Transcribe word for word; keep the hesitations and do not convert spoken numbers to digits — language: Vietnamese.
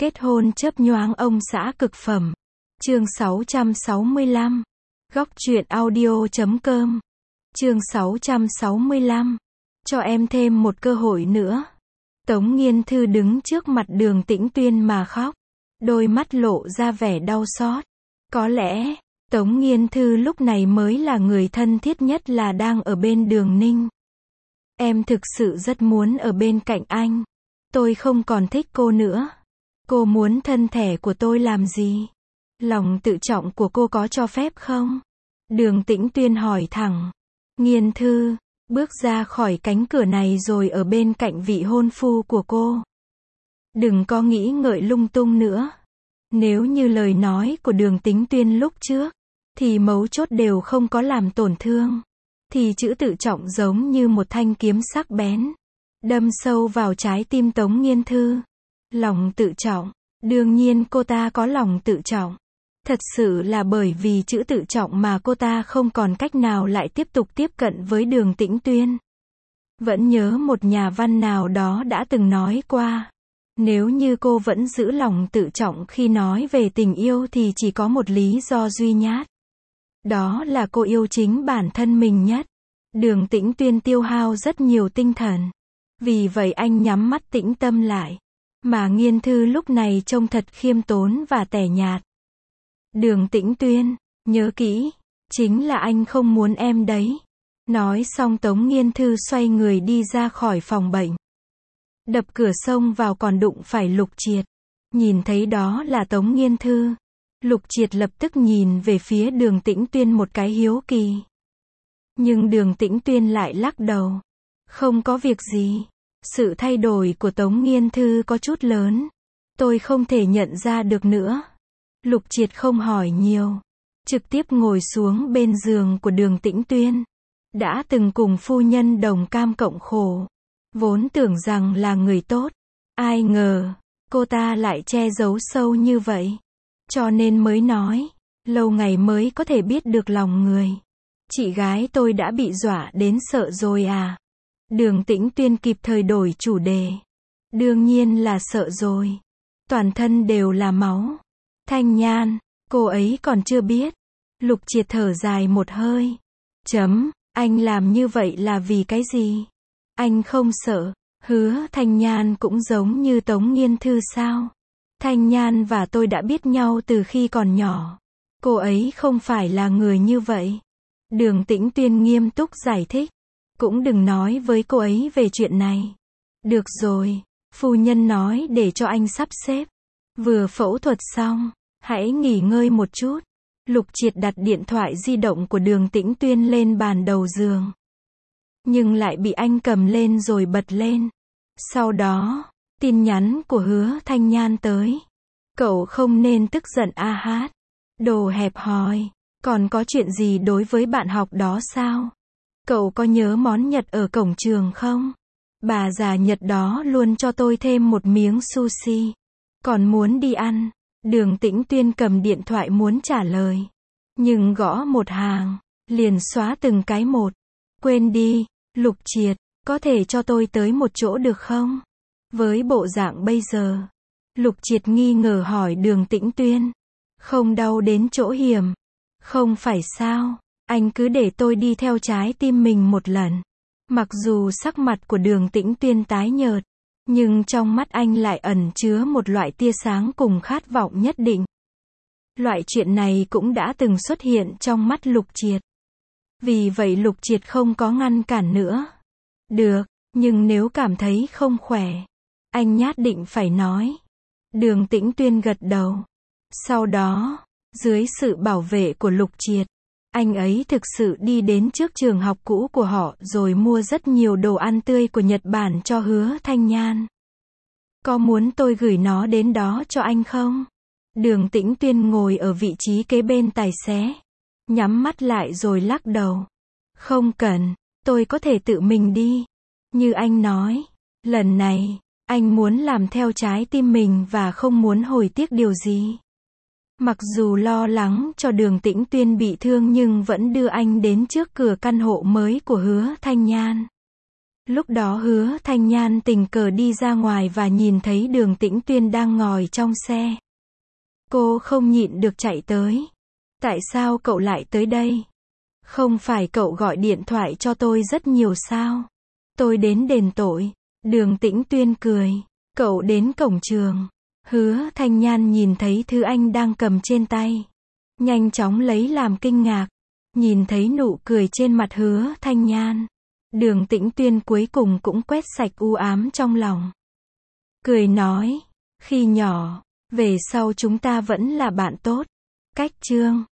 Kết hôn chớp nhoáng ông xã cực phẩm. Chương sáu trăm sáu mươi lăm. Góc truyện audio chấm com. Chương sáu trăm sáu mươi lăm. Cho em thêm một cơ hội nữa. Tống Nghiên Thư đứng trước mặt Đường Tĩnh Tuyên mà khóc. Đôi mắt lộ ra vẻ đau xót. Có lẽ, Tống Nghiên Thư lúc này mới là người thân thiết nhất là đang ở bên Đường Ninh. Em thực sự rất muốn ở bên cạnh anh. Tôi không còn thích cô nữa. Cô muốn thân thể của tôi làm gì? Lòng tự trọng của cô có cho phép không? Đường Tĩnh Tuyên hỏi thẳng. Nghiên Thư, bước ra khỏi cánh cửa này rồi ở bên cạnh vị hôn phu của cô. Đừng có nghĩ ngợi lung tung nữa. Nếu như lời nói của Đường Tĩnh Tuyên lúc trước, thì mấu chốt đều không có làm tổn thương. Thì chữ tự trọng giống như một thanh kiếm sắc bén. Đâm sâu vào trái tim Tống Nghiên Thư. Lòng tự trọng. Đương nhiên cô ta có lòng tự trọng. Thật sự là bởi vì chữ tự trọng mà cô ta không còn cách nào lại tiếp tục tiếp cận với Đường Tĩnh Tuyên. Vẫn nhớ một nhà văn nào đó đã từng nói qua. Nếu như cô vẫn giữ lòng tự trọng khi nói về tình yêu thì chỉ có một lý do duy nhất. Đó là cô yêu chính bản thân mình nhất. Đường Tĩnh Tuyên tiêu hao rất nhiều tinh thần. Vì vậy anh nhắm mắt tĩnh tâm lại. Mà Nghiên Thư lúc này trông thật khiêm tốn và tẻ nhạt. Đường Tĩnh Tuyên, nhớ kỹ, chính là anh không muốn em đấy. Nói xong Tống Nghiên Thư xoay người đi ra khỏi phòng bệnh. Đập cửa xông vào còn đụng phải Lục Triệt. Nhìn thấy đó là Tống Nghiên Thư. Lục Triệt lập tức nhìn về phía Đường Tĩnh Tuyên một cái hiếu kỳ. Nhưng Đường Tĩnh Tuyên lại lắc đầu. Không có việc gì. Sự thay đổi của Tống Nghiên Thư có chút lớn. Tôi không thể nhận ra được nữa. Lục Triệt không hỏi nhiều. Trực tiếp ngồi xuống bên giường của Đường Tĩnh Tuyên. Đã từng cùng phu nhân đồng cam cộng khổ. Vốn tưởng rằng là người tốt. Ai ngờ, cô ta lại che giấu sâu như vậy. Cho nên mới nói, lâu ngày mới có thể biết được lòng người. Chị gái tôi đã bị dọa đến sợ rồi à? Đường Tĩnh Tuyên kịp thời đổi chủ đề. Đương nhiên là sợ rồi. Toàn thân đều là máu. Thanh Nhan, cô ấy còn chưa biết. Lục Triệt thở dài một hơi. Chấm, anh làm như vậy là vì cái gì? Anh không sợ. Hứa Thanh Nhan cũng giống như Tống Nghiên Thư sao? Thanh Nhan và tôi đã biết nhau từ khi còn nhỏ. Cô ấy không phải là người như vậy. Đường Tĩnh Tuyên nghiêm túc giải thích. Cũng đừng nói với cô ấy về chuyện này. Được rồi, phu nhân nói để cho anh sắp xếp. Vừa phẫu thuật xong, hãy nghỉ ngơi một chút. Lục Triệt đặt điện thoại di động của Đường Tĩnh Tuyên lên bàn đầu giường. Nhưng lại bị anh cầm lên rồi bật lên. Sau đó, tin nhắn của Hứa Thanh Nhan tới. Cậu không nên tức giận a hát. Đồ hẹp hòi. Còn có chuyện gì đối với bạn học đó sao? Cậu có nhớ món Nhật ở cổng trường không? Bà già Nhật đó luôn cho tôi thêm một miếng sushi. Còn muốn đi ăn. Đường Tĩnh Tuyên cầm điện thoại muốn trả lời. Nhưng gõ một hàng, liền xóa từng cái một. Quên đi, Lục Triệt, có thể cho tôi tới một chỗ được không? Với bộ dạng bây giờ, Lục Triệt nghi ngờ hỏi Đường Tĩnh Tuyên. Không đau đến chỗ hiểm. Không phải sao, anh cứ để tôi đi theo trái tim mình một lần. Mặc dù sắc mặt của Đường Tĩnh Tuyên tái nhợt, nhưng trong mắt anh lại ẩn chứa một loại tia sáng cùng khát vọng nhất định. Loại chuyện này cũng đã từng xuất hiện trong mắt Lục Triệt. Vì vậy Lục Triệt không có ngăn cản nữa. Được, nhưng nếu cảm thấy không khỏe, anh nhất định phải nói. Đường Tĩnh Tuyên gật đầu. Sau đó, dưới sự bảo vệ của Lục Triệt, anh ấy thực sự đi đến trước trường học cũ của họ rồi mua rất nhiều đồ ăn tươi của Nhật Bản cho Hứa Thanh Nhan. Có muốn tôi gửi nó đến đó cho anh không? Đường Tĩnh Tuyên ngồi ở vị trí kế bên tài xế. Nhắm mắt lại rồi lắc đầu. Không cần, tôi có thể tự mình đi. Như anh nói, lần này, anh muốn làm theo trái tim mình và không muốn hối tiếc điều gì. Mặc dù lo lắng cho Đường Tĩnh Tuyên bị thương nhưng vẫn đưa anh đến trước cửa căn hộ mới của Hứa Thanh Nhan. Lúc đó Hứa Thanh Nhan tình cờ đi ra ngoài và nhìn thấy Đường Tĩnh Tuyên đang ngồi trong xe. Cô không nhịn được chạy tới. Tại sao cậu lại tới đây? Không phải cậu gọi điện thoại cho tôi rất nhiều sao? Tôi đến đền tội. Đường Tĩnh Tuyên cười. Cậu đến cổng trường. Hứa Thanh Nhan nhìn thấy thứ anh đang cầm trên tay. Nhanh chóng lấy làm kinh ngạc. Nhìn thấy nụ cười trên mặt Hứa Thanh Nhan. Đường Tĩnh Tuyên cuối cùng cũng quét sạch u ám trong lòng. Cười nói. Khi nhỏ, về sau chúng ta vẫn là bạn tốt. Cách chương.